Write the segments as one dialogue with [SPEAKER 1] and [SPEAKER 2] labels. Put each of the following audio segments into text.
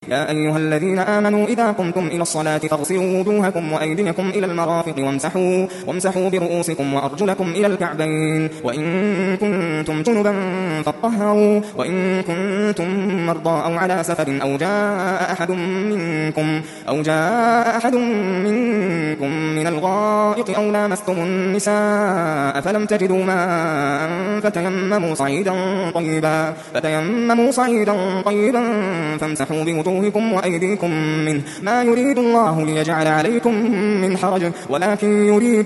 [SPEAKER 1] يا أيها الذين آمنوا إذا قمتم إلى الصلاة فاغسلوا وجوهكم وأيديكم إلى المرافق وامسحوا برؤوسكم وأرجلكم إلى الكعبين وإن كنتم جنبا فاطهروا وإن كنتم مرضى أو على سفر أو جاء أحد منكم من الغائط أو لامستم النساء فلم تجدوا ماء فتيمموا صعيدا طيبا فامسحوا بوجوهكم وأيديكم منه ما يريد الله ليجعل عليكم من حرج ولكن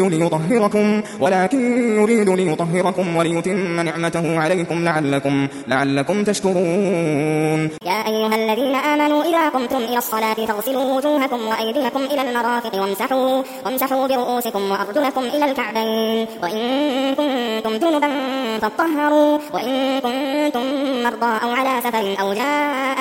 [SPEAKER 1] يريد ليطهركم وليتم نعمته عليكم لعلكم تشكرون.
[SPEAKER 2] يا أيها الذين آمنوا إذا قمتم إلى الصلاة فاغسلوا وجوهكم وأيديكم إلى المرافق وامسحوا برؤوسكم وأرجلكم إلى الكعبين وإن كنتم جنبا فاطهروا وإن كنتم مرضى أو على سفر أو جاء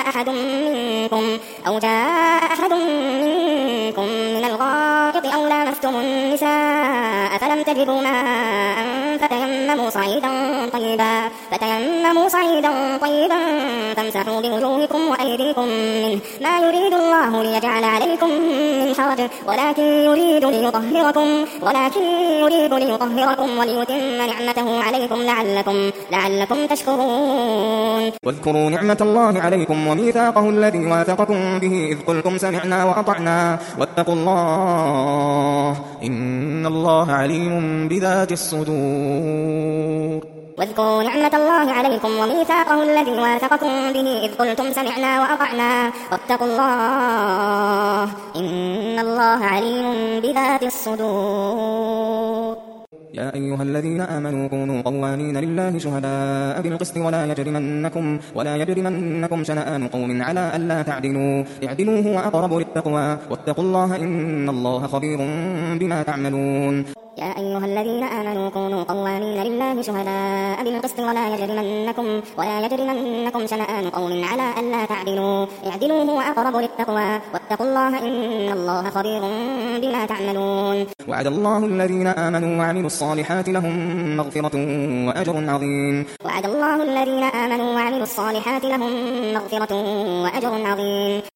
[SPEAKER 2] أحد منكم من الغائط أو لامستم النساء فلم تجدوا ماء فتيمموا صعيدا طيبا فامسحوا بوجوهكم وأيديكم منه ما يريد الله ليجعل عليكم من حرج ولكن يريد ليطهركم وليتم نعمته عليكم لعلكم تشكرون.
[SPEAKER 1] واذكروا نعمة الله عليكم وميثاقه الذي واثقكم به إذ قلتم سمعنا وأطعنا واتقوا الله إن الله عليم بذات الصدور.
[SPEAKER 2] واذكروا نعمة الله عليكم وميثاقه الذي واثقكم به إذ قلتم سمعنا وأطعنا واتقوا الله إن الله عليم بذات الصدور.
[SPEAKER 1] يا أيها الذين آمنوا كونوا قوامين لله شهداء بالقسط ولا يجرمنكم شنآن قوم على ألا تعدلوا اعدلوا هو أقرب للتقوى واتقوا الله إن الله خبير بما تعملون.
[SPEAKER 2] يا أيها الذين آمنوا كونوا قوامين لله شهداء بالقسط ولا يجرمنكم شنآن قوم على ألا تعدلوا اعدلوا هو أقرب للتقوى واتقوا الله إن الله خبير بما تعملون.
[SPEAKER 1] وعد الله الذين آمنوا وعملوا الصالحات لهم مغفرة وأجر عظيم.